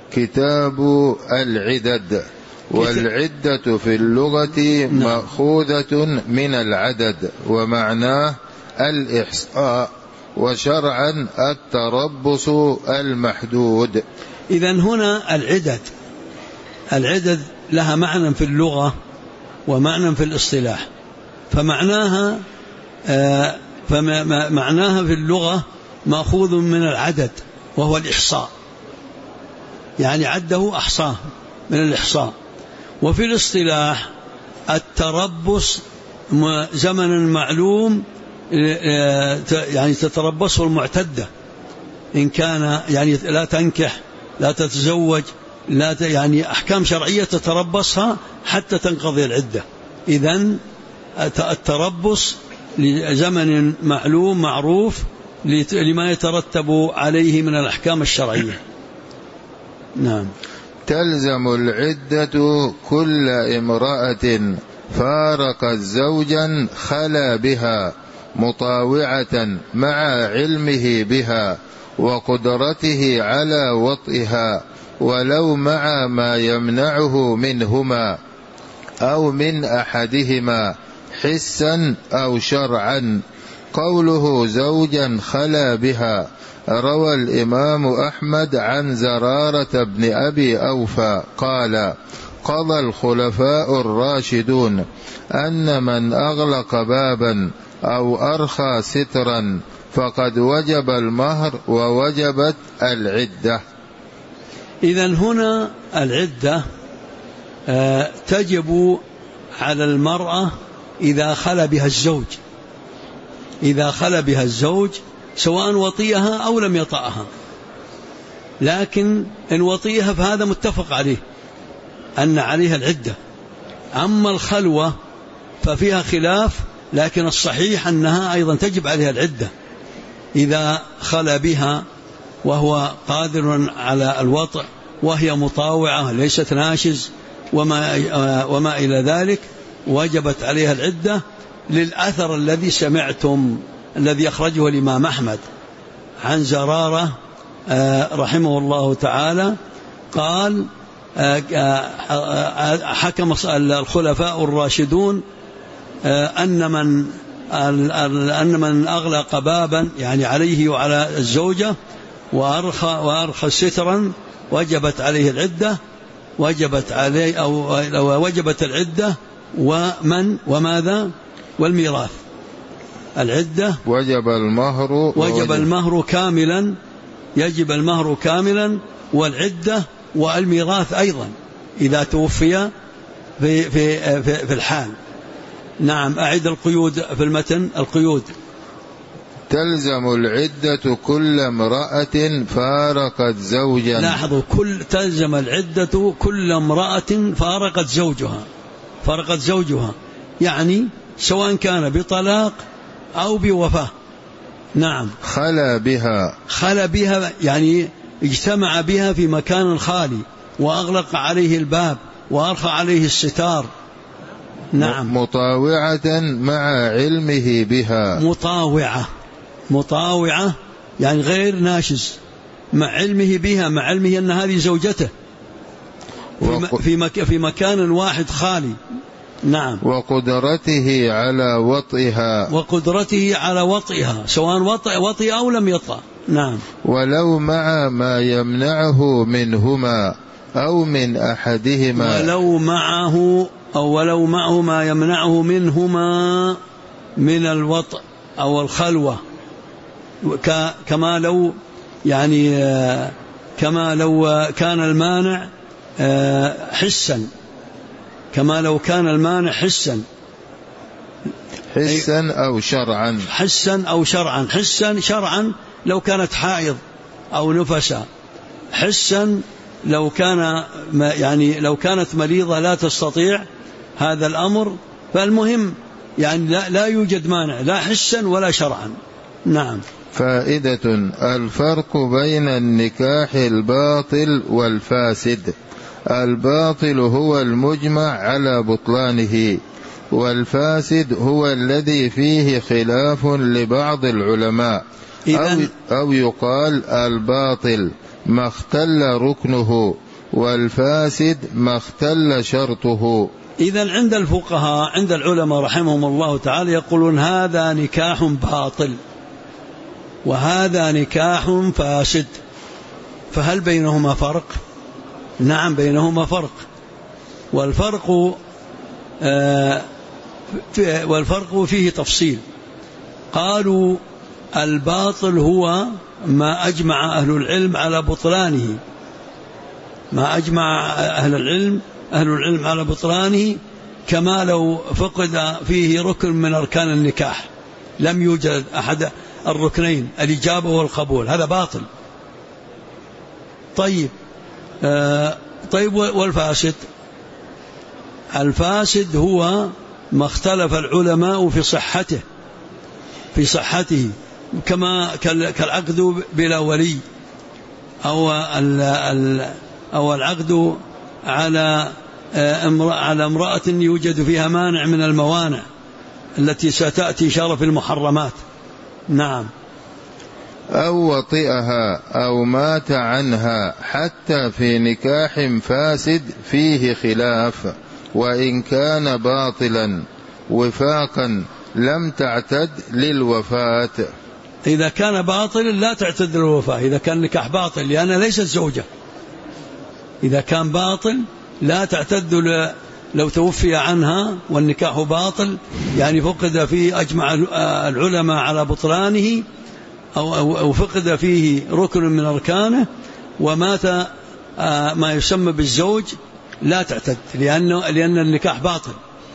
كتاب العدد. والعدة في اللغة مأخوذة من العدد ومعناه الإحصاء، وشرعا التربص المحدود. إذن هنا العدد لها معنى في اللغة ومعنى في الاصطلاح. فمعناها في اللغة مأخوذ من العدد وهو الإحصاء، يعني عده أحصاه من الإحصاء. وفي الاصطلاح التربص زمن معلوم، يعني تتربصه المعتدة إن كان يعني لا تنكح لا تتزوج يعني أحكام شرعية تتربصها حتى تنقضي العدة. إذن التربص لزمن معلوم معروف لما يترتب عليه من الأحكام الشرعية. نعم. تلزم العدة كل امرأة فارقت زوجا خلا بها مطاوعة مع علمه بها وقدرته على وطئها، ولو مع ما يمنعه منهما أو من أحدهما حسا أو شرعا. قوله زوجا خلا بها روى الإمام أحمد عن زرارة بن أبي أوفى قال: قضى الخلفاء الراشدون أن من أغلق بابا أو أرخى سترا فقد وجب المهر ووجبت العدة. إذن هنا العدة تجب على المرأة إذا خلا بها الزوج سواء وطيها أو لم يطأها. لكن إن وطيها فهذا متفق عليه أن عليها العدة. أما الخلوة ففيها خلاف، لكن الصحيح أنها أيضا تجب عليها العدة إذا خلا بها وهو قادر على الوطء وهي مطاوعة ليست ناشز وما إلى ذلك، وجبت عليها العدة. للأثر الذي سمعتم الذي أخرجه الإمام أحمد عن زرارة رحمه الله تعالى قال: حكم الخلفاء الراشدون أن من أغلق بابا يعني عليه وعلى الزوجة وأرخى سترا وجبت عليه العدة، وجبت العدة وماذا والميراث. العدة وجب المهر كاملا، يجب المهر كاملا، والعدة والميراث أيضا إذا توفي في الحال. نعم. أعد القيود في المتن. القيود: تلزم العدة كل امرأة فارقت زوجا. لاحظوا، تلزم العدة كل امرأة فارقت زوجها، يعني سواء كان بطلاق أو بوفاة. نعم. خلا بها يعني اجتمع بها في مكان خالي وأغلق عليه الباب وأرخى عليه الستار. نعم. مطاوعة مع علمه بها. مطاوعة يعني غير ناشز، مع علمه بها، مع علمه أن هذه زوجته في مكان واحد خالي. نعم. وقدرته على وطئها سواء وطئ أو لم يطأ. نعم. ولو مع ما يمنعه منهما أو من أحدهما. ولو معه ما يمنعه منهما من الوطء أو الخلوة، كما لو كان المانع حسا، أو شرعا. حسا شرعا لو كانت حائض أو نفسا، حسا لو كانت مريضة لا تستطيع هذا الأمر. فالمهم يعني لا يوجد مانع لا حسا ولا شرعا. نعم. فائدة: الفرق بين النكاح الباطل والفاسد. الباطل هو المجمع على بطلانه، والفاسد هو الذي فيه خلاف لبعض العلماء أو يقال الباطل ما اختل ركنه والفاسد ما اختل شرطه. إذن عند الفقهاء عند العلماء رحمهم الله تعالى يقولون هذا نكاح باطل وهذا نكاح فاسد، فهل بينهما فرق؟ نعم بينهما فرق، والفرق فيه تفصيل. قالوا الباطل هو ما أجمع أهل العلم على بطلانه، ما أجمع أهل العلم على بطلانه، كما لو فقد فيه ركن من أركان النكاح، لم يوجد أحد الركنين الإجابة والقبول، هذا باطل. طيب والفاسد؟ الفاسد هو ما اختلف العلماء في صحته كالعقد بلا ولي، أو العقد على امرأة يوجد فيها مانع من الموانع التي ستأتي إن شاء الله في المحرمات. نعم. أو وطئها أو مات عنها، حتى في نكاح فاسد فيه خلاف، وإن كان باطلا وفاقا لم تعتد للوفاة. إذا كان باطلا لا تعتد للوفاة، إذا كان نكاح باطل لأنها ليست زوجة. إذا كان باطل لا تعتد لو توفي عنها والنكاح باطل، يعني فقد فيه أجمع العلماء على بطلانه، أو فقد فيه ركن من أركانه ومات ما يسمى بالزوج، لا تعتد لأن النكاح باطل.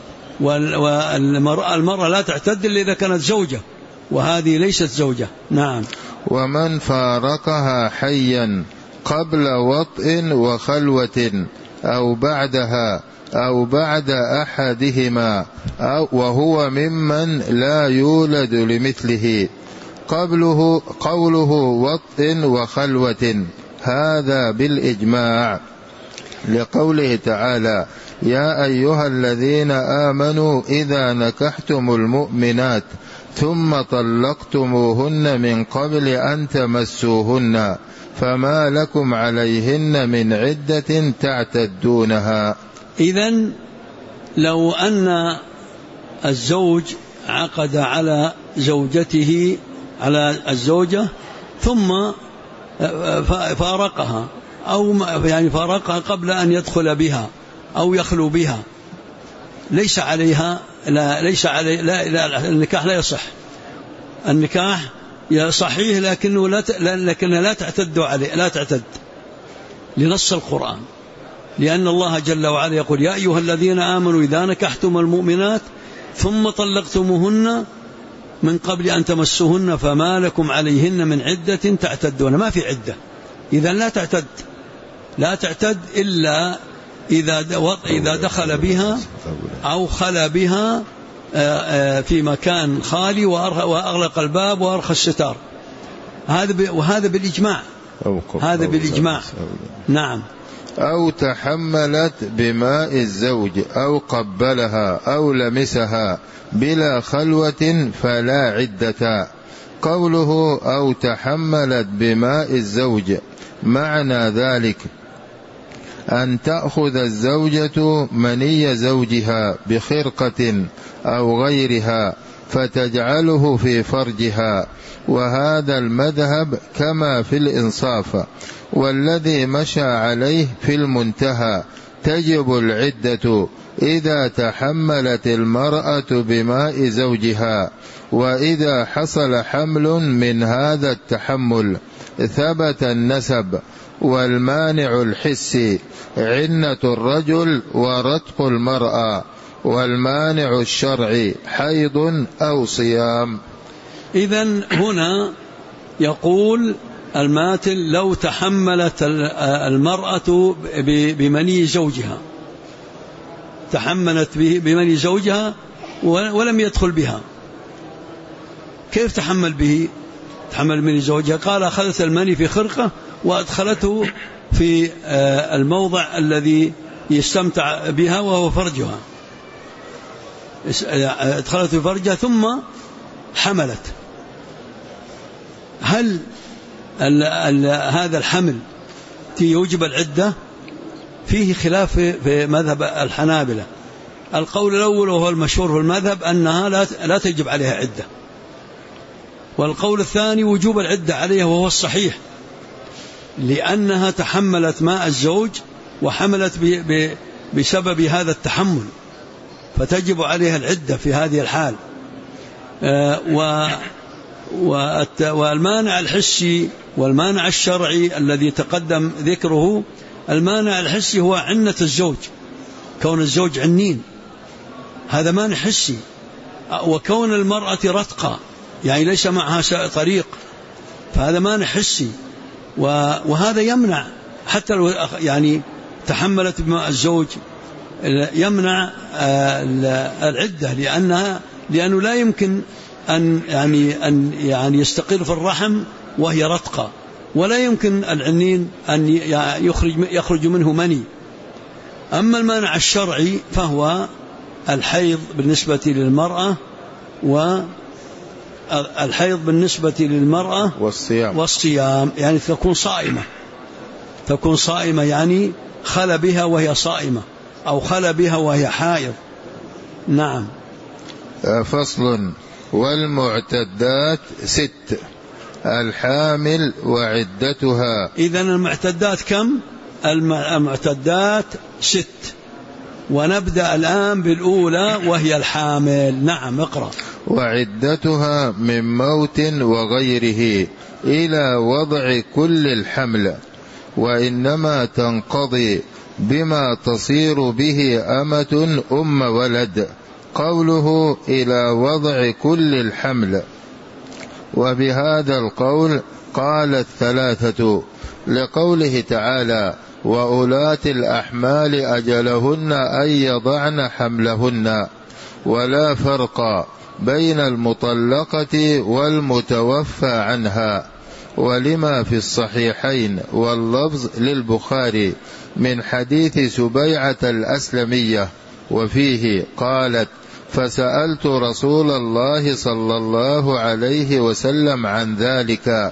والمرأة لا تعتد إلا إذا كانت زوجة، وهذه ليست زوجة. نعم. ومن فارقها حيا قبل وطء وخلوة أو بعدها أو بعد أحدهما وهو ممن لا يولد لمثله، قوله وطء وخلوة هذا بالإجماع، لقوله تعالى يا أيها الذين آمنوا إذا نكحتم المؤمنات ثم طلقتموهن من قبل أن تمسوهن فما لكم عليهن من عدة تعتدونها. إذن لو أن الزوج عقد على زوجته على الزوجة ثم فارقها، أو يعني فارقها قبل أن يدخل بها أو يخلو بها، ليس عليها لا النكاح لا يصح. النكاح صحيح لكنها لا تعتد عليه، لا تعتد لنص القرآن، لأن الله جل وعلا يقول يا أيها الذين آمنوا إذا نكحتم المؤمنات ثم طلقتموهن من قبل أن تمسوهن فما لكم عليهن من عدة تعتدون. ما في عدة، إذا لا تعتد إلا إذا دخل بها أو خلى بها في مكان خالي وأغلق الباب وأرخى الستار، وهذا بالإجماع، هذا بالإجماع. نعم. أو تحملت بماء الزوج أو قبلها أو لمسها بلا خلوة فلا عدة. قوله أو تحملت بماء الزوج معنى ذلك أن تأخذ الزوجة مني زوجها بخرقة أو غيرها فتجعله في فرجها، وهذا المذهب كما في الإنصاف، والذي مشى عليه في المنتهى تجب العدة إذا تحملت المرأة بماء زوجها، وإذا حصل حمل من هذا التحمل ثبت النسب والمانع الحسي عنة الرجل ورتق المرأة، والمانع الشرعي حيض أو صيام. إذن هنا يقول الماتل لو تحملت المرأة بمني زوجها، تحملت بمني زوجها ولم يدخل بها، كيف تحمل به؟ تحمل مني زوجها، قال أخذت المني في خرقة وأدخلته في الموضع الذي يستمتع بها وهو فرجها، أدخلته في فرجها ثم حملت، هل هذا الحمل يوجب العدة؟ فيه خلاف في مذهب الحنابلة. القول الأول وهو المشهور في المذهب أنها لا تجب عليها عدة، والقول الثاني وجوب العدة عليها وهو الصحيح، لأنها تحملت ماء الزوج وحملت بسبب هذا التحمل، فتجب عليها العدة في هذه الحال. والمانع الحسي والمانع الشرعي الذي تقدم ذكره، المانع الحسي هو عنة الزوج، كون الزوج عنين هذا مانع حسي، وكون المرأة رتقة يعني ليس معها طريق فهذا مانع حسي، وهذا يمنع حتى لو يعني تحملت بماء الزوج يمنع العدة، لأنه لا يمكن أن يستقر في الرحم وهي رتقة، ولا يمكن العنين أن يخرج منه مني. أما المانع الشرعي فهو الحيض بالنسبة للمرأة والصيام، يعني تكون صائمة يعني خلى بها وهي صائمة أو خلى بها وهي حائض. نعم. فصل. والمعتدات 6: الحامل وعدتها. إذن المعتدات كم؟ المعتدات 6، ونبدأ الآن بالأولى وهي الحامل. نعم اقرأ. وعدتها من موت وغيره إلى وضع كل الحمل، وإنما تنقضي بما تصير به أمة أم ولد. قوله إلى وضع كل الحمل، وبهذا القول قال الثلاثة، لقوله تعالى: وأولاة الأحمال أجلهن أن يضعن حملهن. ولا فرق بين المطلقة والمتوفى عنها، ولما في الصحيحين واللفظ للبخاري من حديث سبيعة الأسلمية، وفيه قالت: فسألت رسول الله صلى الله عليه وسلم عن ذلك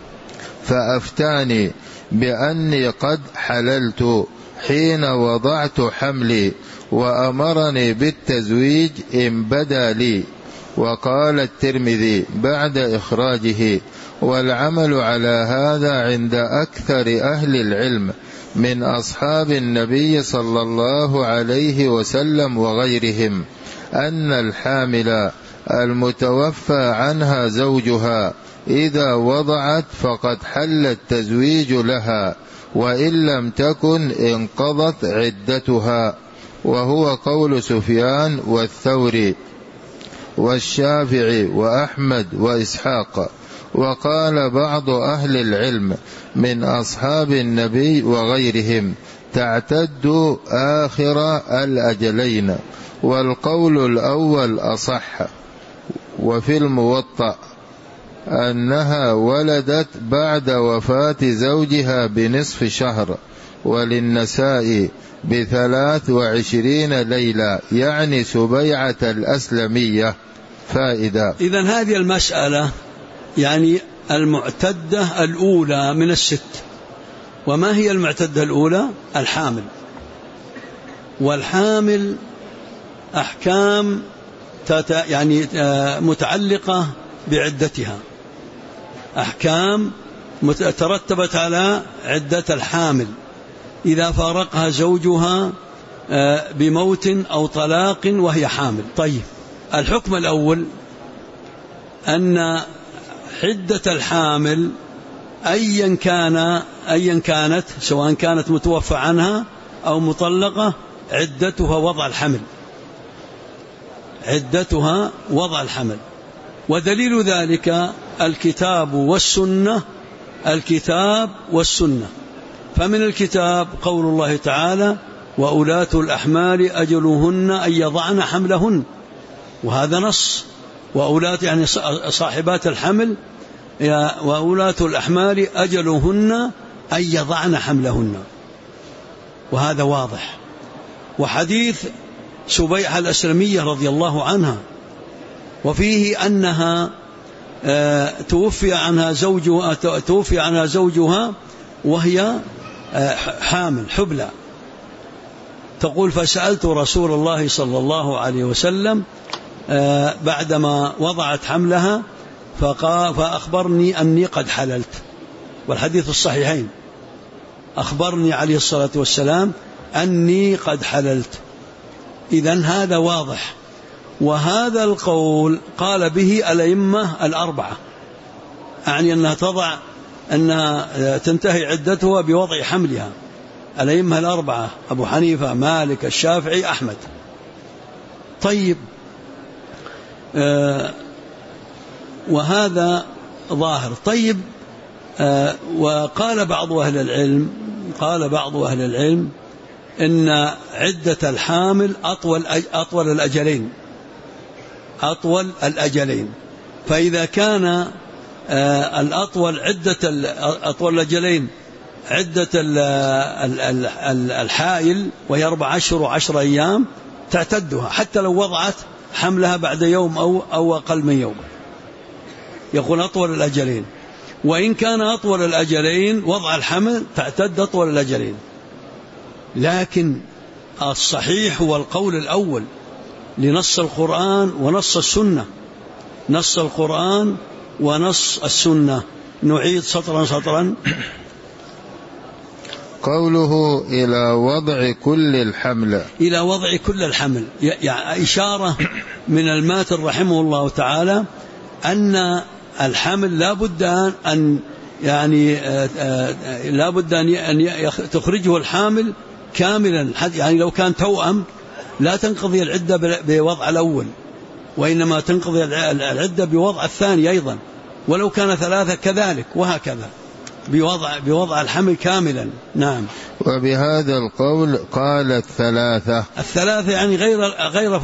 فأفتاني بأني قد حللت حين وضعت حملي، وأمرني بالتزويج إن بدا لي. وقال الترمذي بعد إخراجه: والعمل على هذا عند أكثر أهل العلم من أصحاب النبي صلى الله عليه وسلم وغيرهم، أن الحامل المتوفى عنها زوجها إذا وضعت فقد حل التزويج لها، وإن لم تكن انقضت عدتها. وهو قول سفيان والثوري والشافعي وأحمد وإسحاق. وقال بعض أهل العلم من أصحاب النبي وغيرهم: تعتد آخر الأجلين. والقول الأول أصح. وفي الموطأ أنها ولدت بعد وفاة زوجها بنصف شهر. وللنسائي 23 ليلة، يعني سبيعة الأسلمية. فائدة. إذن هذه المسألة يعني المعتدة الأولى من 6. وما هي المعتدة الأولى؟ الحامل. والحامل أحكام يعني متعلقة بعدتها، أحكام ترتبت على عدة الحامل إذا فارقها زوجها بموت أو طلاق وهي حامل. طيب، الحكم الأول أن عدة الحامل أيا كانت، سواء كانت متوفى عنها أو مطلقة، عدتها وضع الحمل. ودليل ذلك الكتاب والسنة. فمن الكتاب قول الله تعالى: وأولاة الأحمال أجلهن أن يضعن حملهن، وهذا نص. وأولاة يعني صاحبات الحمل، وأولاة الأحمال أجلهن أن يضعن حملهن، وهذا واضح. وحديث سبيعة الأسلمية رضي الله عنها، وفيه أنها توفي عنها زوجها وهي حامل حبلى. تقول فسألت رسول الله صلى الله عليه وسلم بعدما وضعت حملها فأخبرني أني قد حللت، والحديث الصحيحين، أخبرني عليه الصلاة والسلام أني قد حللت. إذن هذا واضح. وهذا القول قال به الأئمة الأربعة، يعني أنها تنتهي عدتها بوضع حملها. الأئمة الأربعة أبو حنيفة مالك الشافعي أحمد. طيب، وهذا ظاهر. طيب، وقال بعض أهل العلم إن عدة الحامل أطول الأجلين. فإذا كان أطول الأجلين عدة الحائل وهي 4 أشهر و10 أيام تعتدها حتى لو وضعت حملها بعد يوم أو أقل من يوم، يكون أطول الأجلين. وإن كان أطول الأجلين وضع الحمل تعتد أطول الأجلين. لكن الصحيح هو القول الأول لنص القرآن ونص السنة. نص القرآن ونص السنة. نعيد سطرا. قوله إلى وضع كل الحمل، إلى وضع كل الحمل، يعني إشارة من الماتن رحمه الله تعالى أن الحمل لا بد أن تخرجه الحامل كاملا. يعني لو كان توأم لا تنقضي العدة بوضع الأول، وإنما تنقضي العدة بوضع الثاني أيضا، ولو كان 3 كذلك، وهكذا بوضع الحمل كاملا. نعم. وبهذا القول قال الثلاثة، يعني غير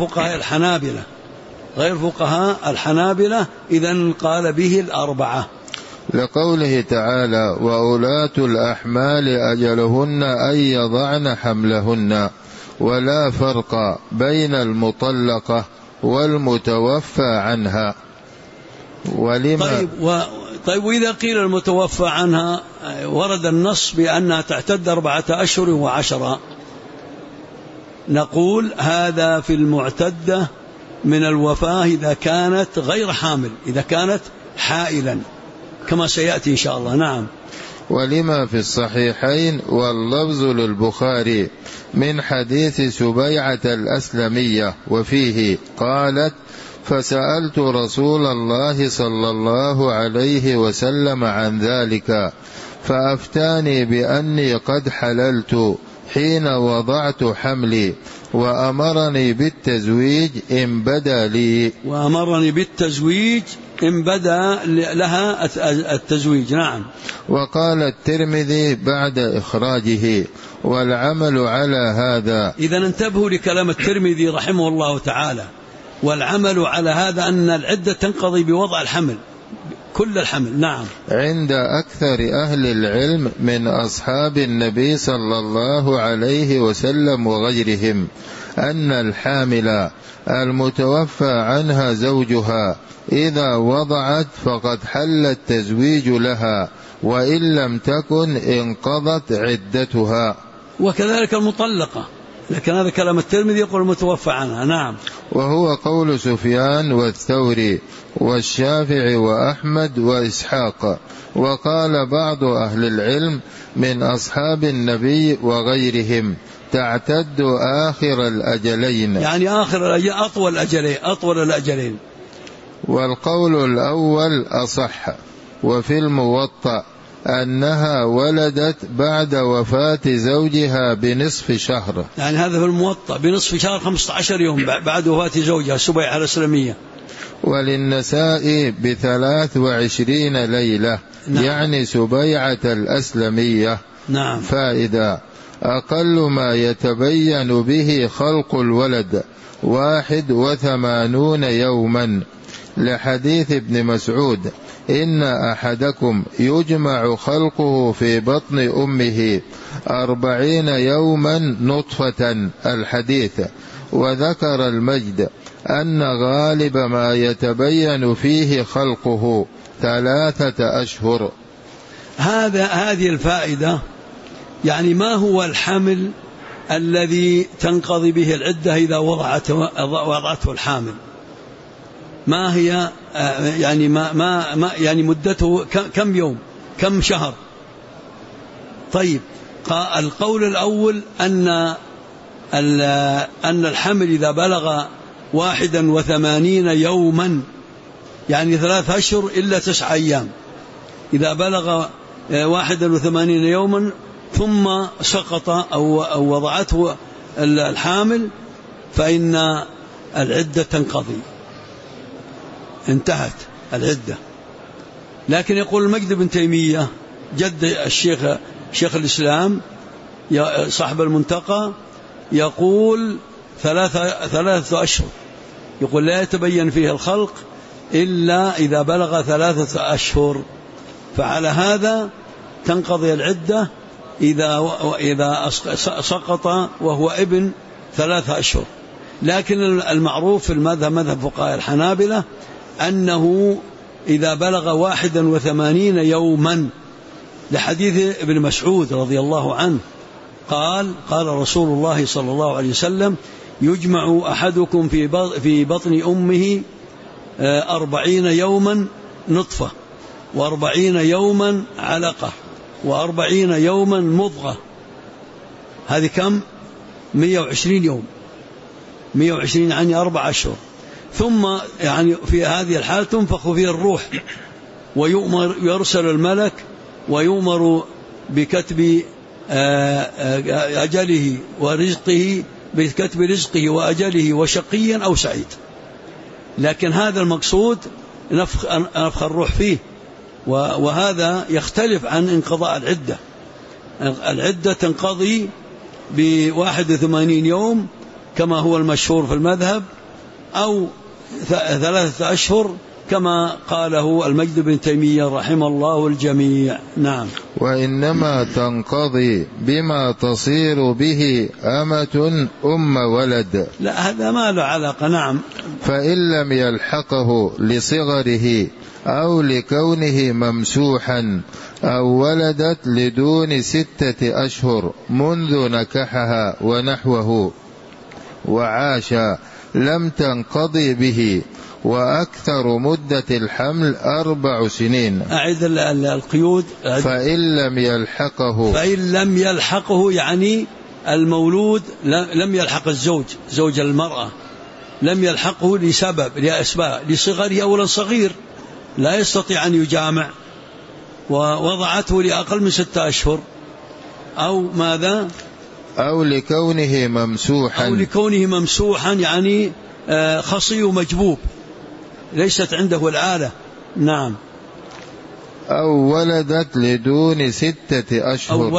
فقهاء الحنابلة، إذن قال به الأربعة، لقوله تعالى وأولاة الأحمال أجلهن أن يضعن حملهن، ولا فرق بين المطلقة والمتوفى عنها. ولما طيب، وإذا قيل المتوفى عنها ورد النص بأنها تعتد 4 أشهر و10، نقول هذا في المعتدة من الوفاة إذا كانت غير حامل، إذا كانت حائلا كما سيأتي إن شاء الله. نعم. ولما في الصحيحين واللفظ للبخاري من حديث سبيعة الأسلمية وفيه قالت فسألت رسول الله صلى الله عليه وسلم عن ذلك فأفتاني بأني قد حللت حين وضعت حملي وأمرني بالتزويج إن بدا لها التزويج. نعم. وقال الترمذي بعد إخراجه والعمل على هذا. إذن انتبهوا لكلام الترمذي رحمه الله تعالى، والعمل على هذا أن العدة تنقضي بوضع الحمل، كل الحمل. نعم. عند أكثر أهل العلم من أصحاب النبي صلى الله عليه وسلم وغيرهم أن الحامل المتوفى عنها زوجها إذا وضعت فقد حل التزويج لها، وإن لم تكن انقضت عدتها. وكذلك المطلقة، لكن هذا كلام الترمذي يقول المتوفى عنها. نعم. وهو قول سفيان والثوري والشافعي وأحمد وإسحاق. وقال بعض أهل العلم من أصحاب النبي وغيرهم تعتد آخر الأجلين، يعني أطول الأجلين. والقول الأول أصح. وفي الموطأ أنها ولدت بعد وفاة زوجها بنصف شهر، يعني هذا في الموطأ بنصف شهر 15 يوم بعد وفاة زوجها سبيعة الأسلمية. وللنساء ب23 ليلة. نعم. يعني سبيعة الأسلمية. نعم. فائدة: أقل ما يتبين به خلق الولد 81 يوما، لحديث ابن مسعود إن أحدكم يجمع خلقه في بطن أمه 40 يوما نطفة، الحديث. وذكر المجد أن غالب ما يتبين فيه خلقه 3 أشهر. هذه الفائدة. يعني ما هو الحمل الذي تنقضي به العدة إذا وضعته الحامل؟ ما هي يعني يعني مدته كم يوم كم شهر؟ طيب، القول الأول أن الحمل إذا بلغ 81 يوما، يعني 3 أشهر إلا 9 أيام، إذا بلغ 81 يوما ثم سقط أو وضعته الحامل فإن العدة تنقضي، انتهت العدة. لكن يقول المجد بن تيمية جد شيخ الإسلام صاحب المنتقى، يقول 3 أشهر، يقول لا يتبين فيه الخلق إلا إذا بلغ 3 أشهر. فعلى هذا تنقضي العدة إذا سقط وهو ابن 3 أشهر. لكن المعروف في مذهب فقهاء الحنابلة أنه إذا بلغ 81 يوما، لحديث ابن مسعود رضي الله عنه قال رسول الله صلى الله عليه وسلم: يجمع أحدكم في بطن أمه 40 يوما نطفة، 40 يوما علقة، 40 يوما مضغة. هذه كم؟ 120 يوم، 120 يعني 4 أشهر. ثم يعني في هذه الحال تنفخ فيه الروح، ويرسل الملك ويؤمر بكتب أجله ورزقه، بكتب رزقه وأجله وشقي أو سعيد. لكن هذا المقصود نفخ الروح فيه، وهذا يختلف عن انقضاء العدة. العدة تنقضي 81 يوم كما هو المشهور في المذهب، أو 3 أشهر كما قاله المجد بن تيمية رحمه الله الجميع. نعم. وإنما تنقضي بما تصير به أمة ولد. لا، هذا ما له علاقة. نعم. فإن لم يلحقه لصغره أو لكونه ممسوحا أو ولدت لدون 6 أشهر منذ نكحها ونحوه وعاش لم تنقضي به، وأكثر مدة الحمل 4 سنين. أعد القيود. فإن لم يلحقه يعني المولود لم يلحق زوج المرأة، لم يلحقه لأسباب لصغره، أولا صغير لا يستطيع أن يجامع، ووضعته لأقل من 6 أشهر، أو ماذا؟ أو لكونه ممسوحا يعني خصي مجبوب ليست عنده الآلة. نعم. أو ولدت لدون 6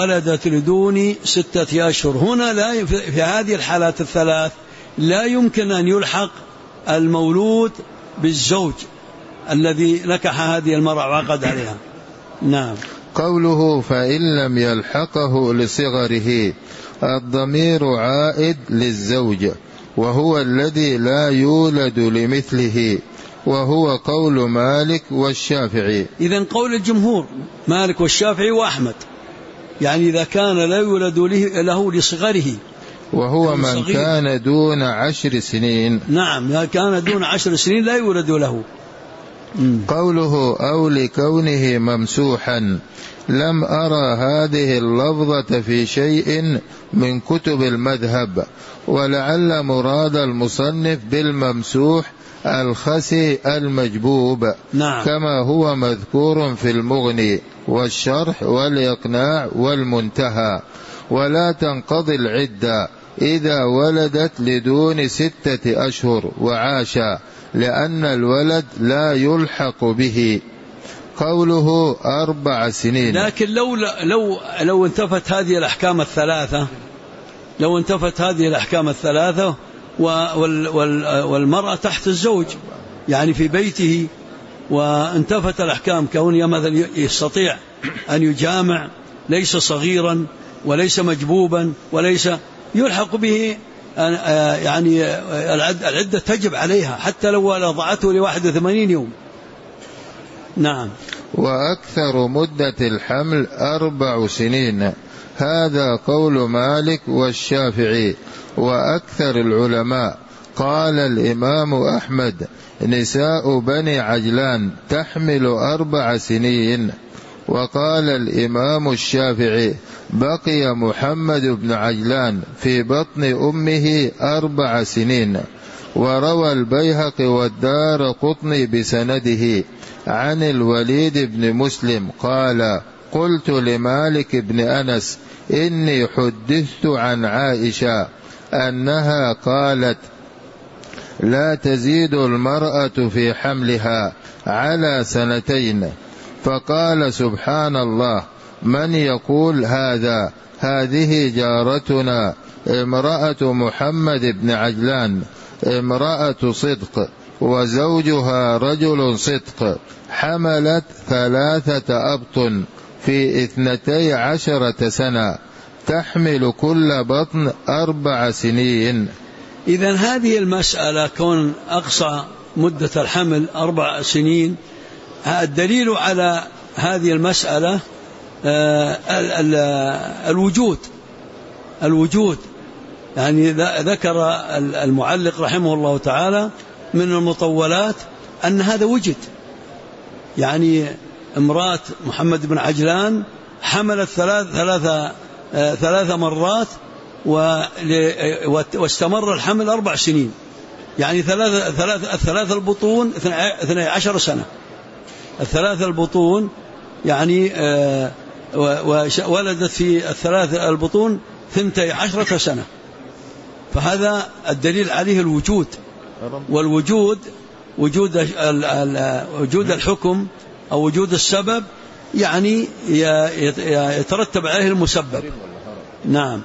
أشهر. هنا في هذه الحالات الثلاث لا يمكن أن يلحق المولود بالزوج الذي نكح هذه المرأة وعقد عليها. نعم. قوله فإن لم يلحقه لصغره، الضمير عائد للزوج، وهو الذي لا يولد لمثله، وهو قول مالك والشافعي. إذن قول الجمهور مالك والشافعي وأحمد، يعني إذا كان لا يولد له لصغره، وهو من كان دون 10 سنين. نعم، إذا كان دون 10 سنين لا يولد له. قوله أو لكونه ممسوحا، لم أرى هذه اللفظة في شيء من كتب المذهب، ولعل مراد المصنف بالممسوح الخسي المجبوب. نعم. كما هو مذكور في المغني والشرح والإقناع والمنتهى. ولا تنقضي العدة إذا ولدت لدون 6 أشهر وعاش، لأن الولد لا يلحق به. قوله 4 سنين. لكن لو انتفت هذه الأحكام الثلاثة، والمرأة تحت الزوج يعني في بيته، وانتفت الأحكام كونه مثلا يستطيع أن يجامع، ليس صغيرا وليس مجبوبا وليس يلحق به يعني العدة تجب عليها حتى لو وضعته ل81 يوم. نعم. وأكثر مدة الحمل 4 سنين، هذا قول مالك والشافعي وأكثر العلماء. قال الإمام أحمد: نساء بني عجلان تحمل 4 سنين. وقال الإمام الشافعي: بقي محمد بن عجلان في بطن أمه 4 سنين. وروى البيهقي والدارقطني بسنده عن الوليد بن مسلم قال: قلت لمالك بن أنس: إني حدثت عن عائشة أنها قالت: لا تزيد المرأة في حملها على 2. فقال: سبحان الله، من يقول هذا؟ هذه جارتنا امرأة محمد بن عجلان، امرأة صدق، وزوجها رجل صدق، حملت 3 أبطن في 12 سنة، تحمل كل بطن 4 سنين. إذن هذه المسألة كون أقصى مدة الحمل 4 سنين، الدليل على هذه المسألة الوجود. يعني ذكر المعلق رحمه الله تعالى من المطولات أن هذا وجد. يعني امرأة محمد بن عجلان حملت 3 مرات واستمر الحمل 4 سنين، يعني 3 البطون 12 سنة. 3 البطون يعني ولدت في 3 البطون 12 سنة. فهذا الدليل عليه الوجود، والوجود وجود الحكم أو وجود السبب، يعني يترتب عليه المسبب. نعم.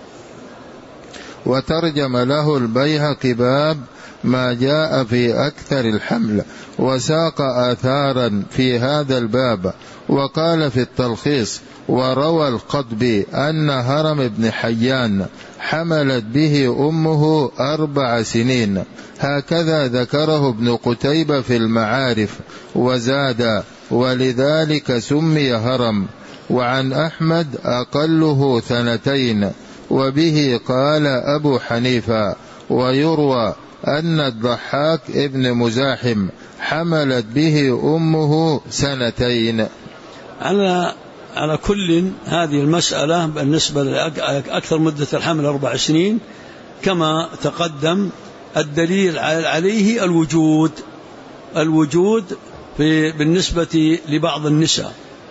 وترجم له البيهقي باب ما جاء في أكثر الحمل، وساق آثارا في هذا الباب. وقال في التلخيص: وروى القطبي أن هرم بن حيان حملت به أمه 4 سنين، هكذا ذكره ابن قتيبة في المعارف، وزاد: ولذلك سمي هرم. وعن أحمد أقله 2، وبه قال أبو حنيفة. ويروى أن الضحاك ابن مزاحم حملت به أمه 2. على كل هذه المسألة بالنسبة لأكثر مدة الحمل 4 سنين كما تقدم، الدليل عليه الوجود بالنسبة لبعض النساء.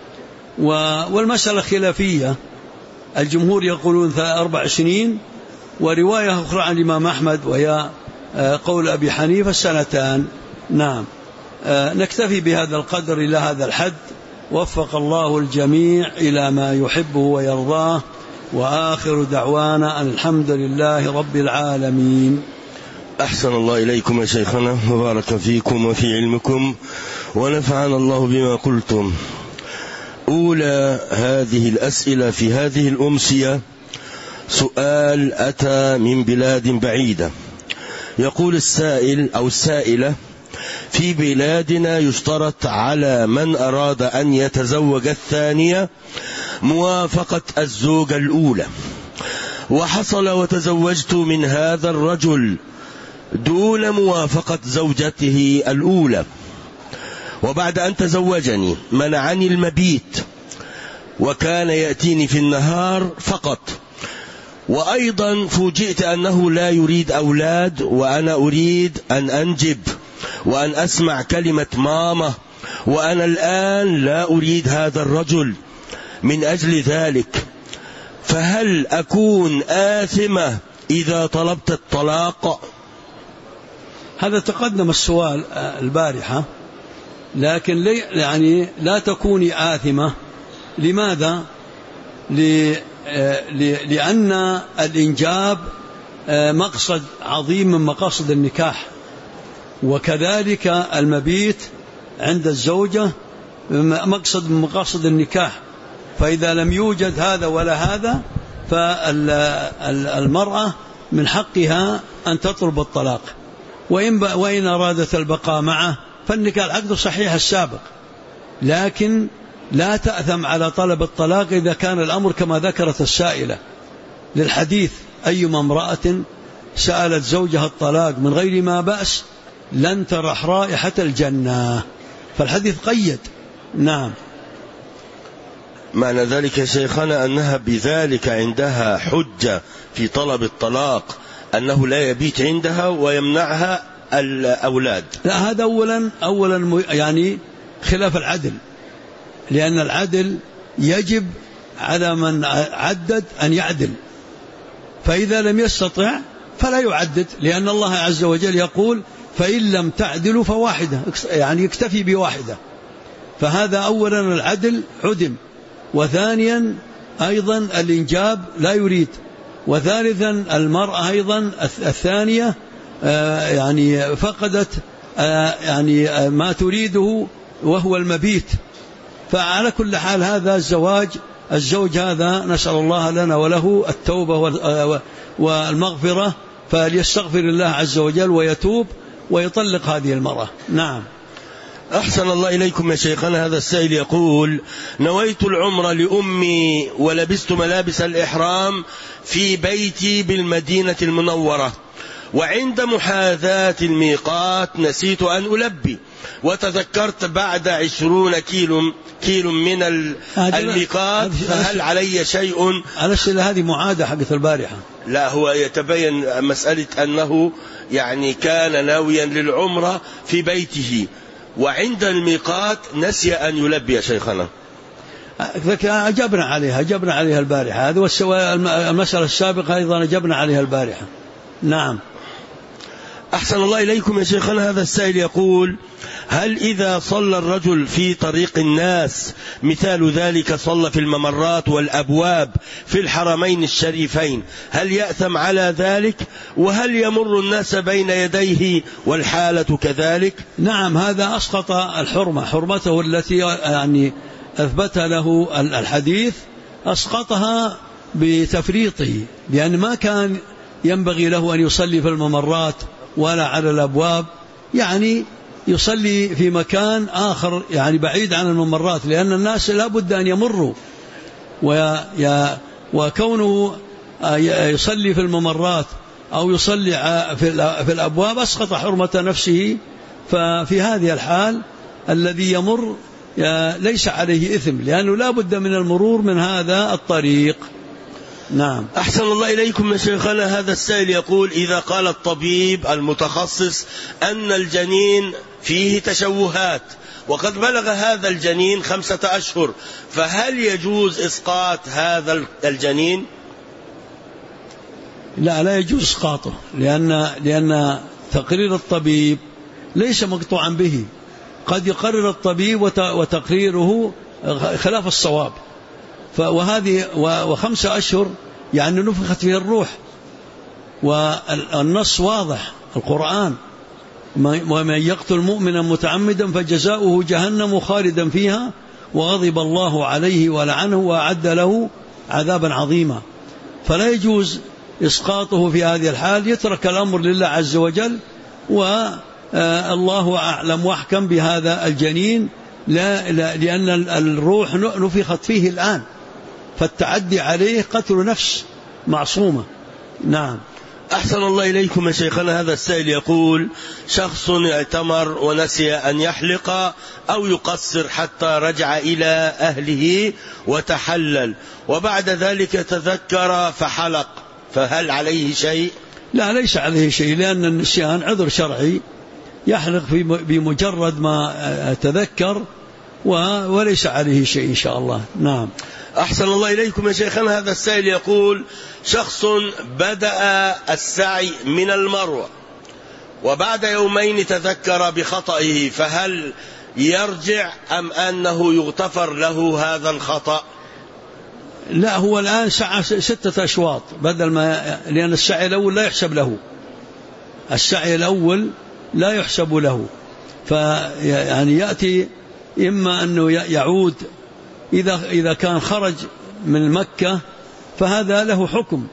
والمسألة خلافية، الجمهور يقولون 4 سنين، ورواية أخرى عن الإمام أحمد وهي قول أبي حنيفة 2. نعم. نكتفي بهذا القدر إلى هذا الحد، وفق الله الجميع إلى ما يحبه ويرضاه، وآخر دعوانا أن الحمد لله رب العالمين. أحسن الله إليكم يا شيخنا، وبارك فيكم وفي علمكم، ونفعنا الله بما قلتم. أولى هذه الأسئلة في هذه الأمسية سؤال أتى من بلاد بعيدة. يقول السائل أو السائلة: في بلادنا يشترط على من أراد أن يتزوج الثانية موافقة الزوجة الأولى، وحصل وتزوجت من هذا الرجل دون موافقة زوجته الأولى، وبعد أن تزوجني منعني المبيت، وكان يأتيني في النهار فقط، وأيضا فوجئت أنه لا يريد أولاد، وأنا أريد أن أنجب وأن أسمع كلمة ماما، وأنا الآن لا أريد هذا الرجل من أجل ذلك، فهل أكون آثمة إذا طلبت الطلاق؟ هذا تقدم السؤال البارحة، لكن يعني لا تكوني آثمة. لماذا؟ لأن الإنجاب مقصد عظيم من مقاصد النكاح، وكذلك المبيت عند الزوجة مقصد من مقاصد النكاح. فإذا لم يوجد هذا ولا هذا، فالمرأة من حقها أن تطلب الطلاق، وإن أرادت البقاء معه فالنكاح العقد صحيح السابق، لكن لا تأثم على طلب الطلاق إذا كان الأمر كما ذكرت السائلة للحديث: أيما امرأة سألت زوجها الطلاق من غير ما بأس لن ترح رائحة الجنة. فالحديث قيد. نعم. معنى ذلك يا شيخنا أنها بذلك عندها حجة في طلب الطلاق، أنه لا يبيت عندها ويمنعها الأولاد. لا، هذا أولا يعني خلاف العدل، لأن العدل يجب على من عدد أن يعدل، فإذا لم يستطع فلا يعدد، لأن الله عز وجل يقول: فإن لم تعدلوا فواحدة، يعني يكتفي بواحدة. فهذا أولا العدل عدم، وثانيا أيضا الإنجاب لا يريد، وثالثا المرأة أيضا الثانية يعني فقدت يعني ما تريده وهو المبيت. فعلى كل حال هذا الزوج هذا نسأل الله لنا وله التوبة والمغفرة، فليستغفر الله عز وجل ويتوب ويطلق هذه المرأة. نعم. أحسن الله إليكم يا شيخنا. هذا السائل يقول: نويت العمرة لأمي ولبست ملابس الإحرام في بيتي بالمدينة المنورة، وعند محاذاة الميقات نسيت أن ألبي، وتذكرت بعد 20 كيلو من الميقات، فهل علي شيء؟ الأسئلة هذه معادة حقت البارحة. لا، هو يتبين مسألة أنه يعني كان ناويا للعمرة في بيته وعند الميقات نسي أن يلبي يا شيخنا. أجبنا عليها البارحة، هذا المسألة السابقة أيضا أجبنا عليها البارحة. نعم. أحسن الله إليكم يا شيخنا. هذا السائل يقول: هل إذا صلى الرجل في طريق الناس، مثال ذلك صلى في الممرات والأبواب في الحرمين الشريفين، هل يأثم على ذلك؟ وهل يمر الناس بين يديه والحالة كذلك؟ نعم، هذا أسقط حرمته التي يعني أثبت له الحديث، أسقطها بتفريطه، لأن ما كان ينبغي له أن يصلي في الممرات ولا على الأبواب، يعني يصلي في مكان آخر يعني بعيد عن الممرات، لأن الناس لا بد أن يمروا، وكونه يصلي في الممرات أو يصلي في الأبواب أسقط حرمة نفسه. ففي هذه الحال الذي يمر ليس عليه إثم، لأنه لا بد من المرور من هذا الطريق. نعم. أحسن الله إليكم يا شيخنا. هذا السائل يقول: إذا قال الطبيب المتخصص أن الجنين فيه تشوهات وقد بلغ هذا الجنين 5 أشهر، فهل يجوز إسقاط هذا الجنين؟ لا يجوز إسقاطه، لأن تقرير الطبيب ليس مقطوعا به، قد يقرر الطبيب وتقريره خلاف الصواب. وهذه 5 أشهر يعني نفخت فيه الروح، والنص واضح، القرآن: ومن يقتل مؤمنا متعمدا فجزاؤه جهنم خالدا فيها وغضب الله عليه ولعنه وأعد له عذابا عظيما. فلا يجوز إسقاطه في هذه الحال، يترك الأمر لله عز وجل، والله أعلم وأحكم بهذا الجنين، لأن الروح نفخت فيه الآن، فالتعدي عليه قتل نفس معصومة. نعم. أحسن الله إليكم يا شيخنا. هذا السائل يقول: شخص اعتمر ونسي أن يحلق أو يقصر حتى رجع إلى أهله وتحلل، وبعد ذلك تذكر فحلق، فهل عليه شيء؟ لا، ليس عليه شيء، لأن النسيان عذر شرعي، يحلق بمجرد ما تذكر وليس عليه شيء إن شاء الله. نعم. أحسن الله إليكم يا شيخنا. هذا السائل يقول: شخص بدأ السعي من المروة وبعد يومين تذكر بخطئه، فهل يرجع أم أنه يغتفر له هذا الخطأ؟ لا، هو الآن سعى 6 أشواط بدل ما، لأن السعي الأول لا يحسب له، السعي الأول لا يحسب له، فيعني يأتي إما أنه يعود إذا كان خرج من مكة فهذا له حكم،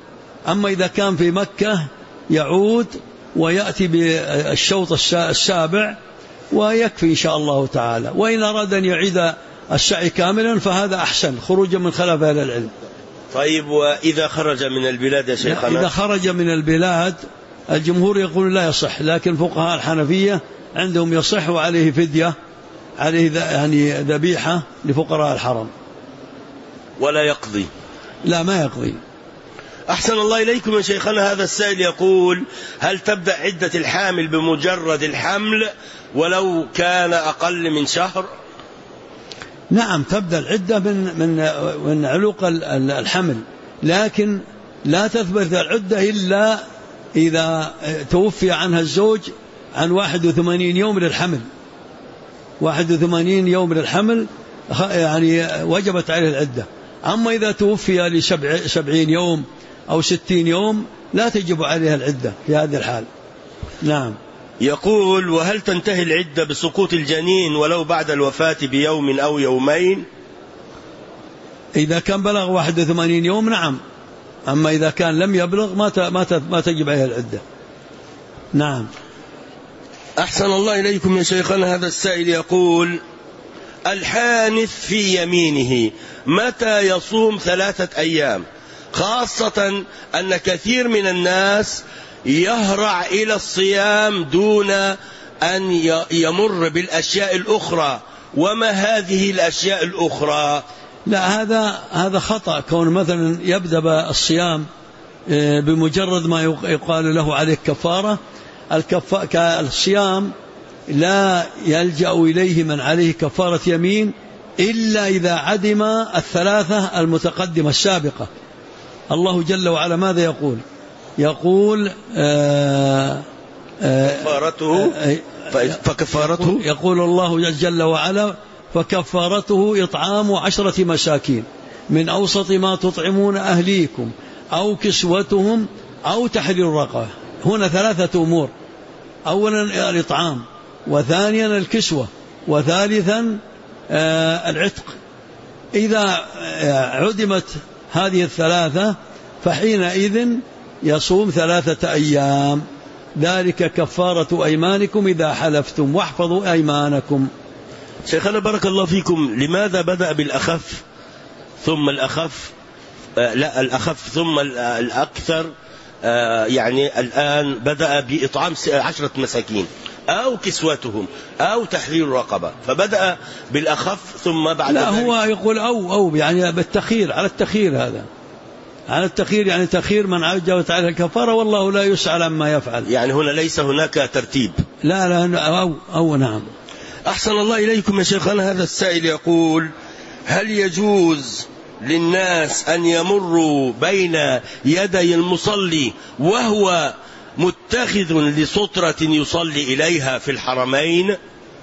أما إذا كان في مكة يعود ويأتي بالشوط السابع ويكفي إن شاء الله تعالى. وإن أراد أن يعيد السعي كاملا فهذا أحسن خروجا من خلاف أهل العلم. طيب وإذا خرج من البلاد يا شيخنا؟ إذا خرج من البلاد الجمهور يقول لا يصح، لكن فقهاء الحنفية عندهم يصح وعليه فدية، عليه يعني ذبيحة لفقراء الحرم. ولا يقضي؟ لا ما يقضي. أحسن الله إليكم يا شيخنا. هذا السائل يقول: هل تبدأ عدة الحامل بمجرد الحمل ولو كان أقل من شهر؟ نعم تبدأ العدة من علوق الحمل، لكن لا تثبت العدة إلا إذا توفي عنها الزوج عن 81 يوم للحمل. 81 يوم للحمل يعني وجبت عليه العدة. أما إذا توفي ل70 يوم أو 60 يوم لا تجب عليها العدة في هذه الحال. نعم. يقول: وهل تنتهي العدة بسقوط الجنين ولو بعد الوفاة بيوم أو يومين؟ إذا كان بلغ 81 يوم نعم، أما إذا كان لم يبلغ ما تجب عليها العدة. نعم. أحسن الله إليكم يا شيخنا. هذا السائل يقول: الحانث في يمينه متى يصوم 3 أيام، خاصة أن كثير من الناس يهرع إلى الصيام دون أن يمر بالأشياء الأخرى، وما هذه الأشياء الأخرى؟ لا هذا خطأ، كون مثلا يبدأ بالصيام بمجرد ما يقال له عليه كفارة. الصيام لا يلجأ إليه من عليه كفارة يمين إلا إذا عدم 3 المتقدمة السابقة. الله جل وعلا ماذا يقول؟ يقول فكفارته، يقول الله جل وعلا: فكفارته إطعام 10 مساكين من أوسط ما تطعمون أهليكم أو كسوتهم أو تحرير رقبة. هنا 3 أمور: أولا الإطعام، وثانيا الكسوة، وثالثا العتق. إذا عدمت هذه 3 فحينئذ يصوم 3 أيام. ذلك كفارة أيمانكم إذا حلفتم واحفظوا أيمانكم. شيخنا بارك الله فيكم، لماذا بدأ بالأخف ثم الأخف الأخف ثم الأكثر؟ يعني الآن بدأ بإطعام 10 مساكين أو كسوتهم أو تحرير رقبة، فبدأ بالأخف ثم بعد لا ذلك. هو يقول أو يعني بالتخير، على التخير، هذا على التخير، يعني تخير من عجبت عليه الكفارة والله لا يسأل عما يفعل. يعني هنا ليس هناك ترتيب. لا أو نعم. أحسن الله إليكم يا شيخنا. هذا السائل يقول: هل يجوز للناس أن يمروا بين يدي المصلي وهو متخذ لسترة يصلي إليها في الحرمين؟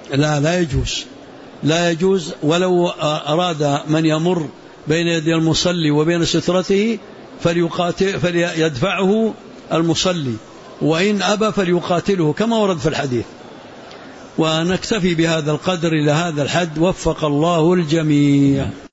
لا يجوز. ولو أراد من يمر بين يدي المصلي وبين سترته فليدفعه المصلي، وإن أبى فليقاتله كما ورد في الحديث. ونكتفي بهذا القدر إلى هذا الحد، وفق الله الجميع.